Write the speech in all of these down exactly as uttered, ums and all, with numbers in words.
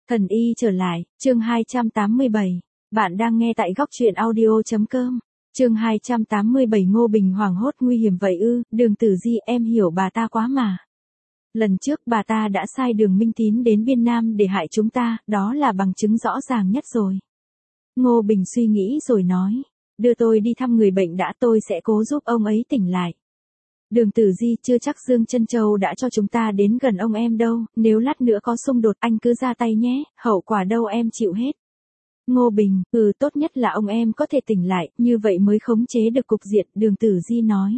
Thần y trở lại, chương hai trăm tám mươi bảy. Bạn đang nghe tại góc truyện audio.com. Chương hai trăm tám mươi bảy. Ngô Bình hoảng hốt. Nguy hiểm vậy ư? Đường Tử Di, em hiểu bà ta quá mà. Lần trước bà ta đã sai Đường Minh Tín đến Biên Nam để hại chúng ta, đó là bằng chứng rõ ràng nhất rồi. Ngô Bình suy nghĩ rồi nói, đưa tôi đi thăm người bệnh đã, tôi sẽ cố giúp ông ấy tỉnh lại. Đường Tử Di, chưa chắc Dương Trân Châu đã cho chúng ta đến gần ông em đâu, nếu lát nữa có xung đột anh cứ ra tay nhé, hậu quả đâu em chịu hết. Ngô Bình, ừ tốt nhất là ông em có thể tỉnh lại, như vậy mới khống chế được cục diện, Đường Tử Di nói.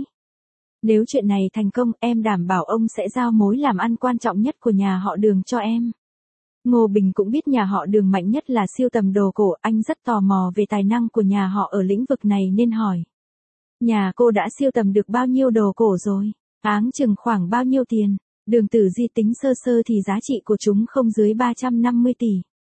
Nếu chuyện này thành công, em đảm bảo ông sẽ giao mối làm ăn quan trọng nhất của nhà họ Đường cho em. Ngô Bình cũng biết nhà họ Đường mạnh nhất là siêu tầm đồ cổ, anh rất tò mò về tài năng của nhà họ ở lĩnh vực này nên hỏi. Nhà cô đã siêu tầm được bao nhiêu đồ cổ rồi? Áng chừng khoảng bao nhiêu tiền? Đường Tử Di tính sơ sơ thì giá trị của chúng không dưới ba trăm năm mươi tỷ.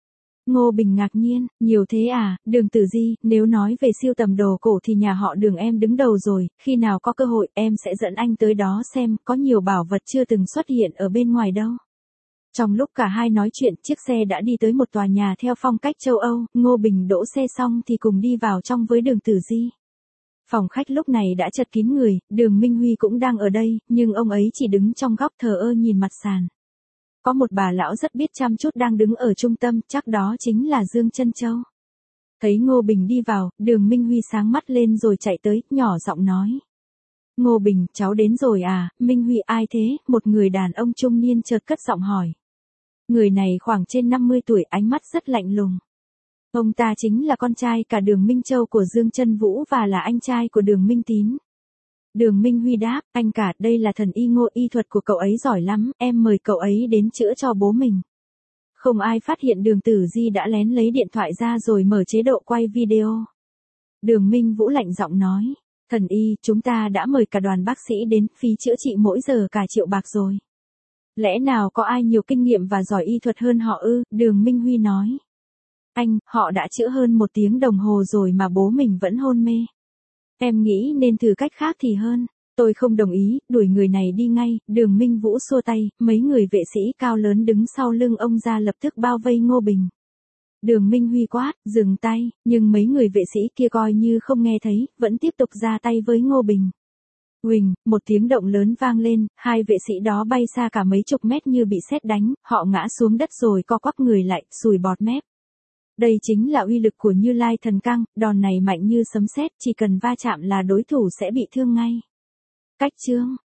Ngô Bình ngạc nhiên, nhiều thế à? Đường Tử Di, nếu nói về siêu tầm đồ cổ thì nhà họ Đường em đứng đầu rồi, khi nào có cơ hội em sẽ dẫn anh tới đó xem, có nhiều bảo vật chưa từng xuất hiện ở bên ngoài đâu. Trong lúc cả hai nói chuyện, chiếc xe đã đi tới một tòa nhà theo phong cách châu Âu, Ngô Bình đỗ xe xong thì cùng đi vào trong với Đường Tử Di. Phòng khách lúc này đã chật kín người, Đường Minh Huy cũng đang ở đây, nhưng ông ấy chỉ đứng trong góc thờ ơ nhìn mặt sàn. Có một bà lão rất biết chăm chút đang đứng ở trung tâm, chắc đó chính là Dương Trân Châu. Thấy Ngô Bình đi vào, Đường Minh Huy sáng mắt lên rồi chạy tới, nhỏ giọng nói. Ngô Bình, cháu đến rồi à? Minh Huy, ai thế? Một người đàn ông trung niên chợt cất giọng hỏi. Người này khoảng trên năm mươi tuổi, ánh mắt rất lạnh lùng. Ông ta chính là con trai cả Đường Minh Châu của Dương Trân Vũ và là anh trai của Đường Minh Tín. Đường Minh Huy đáp, anh cả, đây là thần y Ngô, y thuật của cậu ấy giỏi lắm, em mời cậu ấy đến chữa cho bố mình. Không ai phát hiện Đường Tử Di đã lén lấy điện thoại ra rồi mở chế độ quay video. Đường Minh Vũ lạnh giọng nói, thần y, chúng ta đã mời cả đoàn bác sĩ đến, phí chữa trị mỗi giờ cả triệu bạc rồi. Lẽ nào có ai nhiều kinh nghiệm và giỏi y thuật hơn họ ư? Đường Minh Huy nói. Anh, họ đã chữa hơn một tiếng đồng hồ rồi mà bố mình vẫn hôn mê. Em nghĩ nên thử cách khác thì hơn. Tôi không đồng ý, đuổi người này đi ngay. Đường Minh Vũ xua tay, mấy người vệ sĩ cao lớn đứng sau lưng ông ra lập tức bao vây Ngô Bình. Đường Minh Huy quát, dừng tay, nhưng mấy người vệ sĩ kia coi như không nghe thấy, vẫn tiếp tục ra tay với Ngô Bình. Huỳnh, một tiếng động lớn vang lên, hai vệ sĩ đó bay xa cả mấy chục mét như bị sét đánh, họ ngã xuống đất rồi co quắp người lại, sùi bọt mép. Đây chính là uy lực của Như Lai Thần Cang, đòn này mạnh như sấm sét, chỉ cần va chạm là đối thủ sẽ bị thương ngay. Cách chương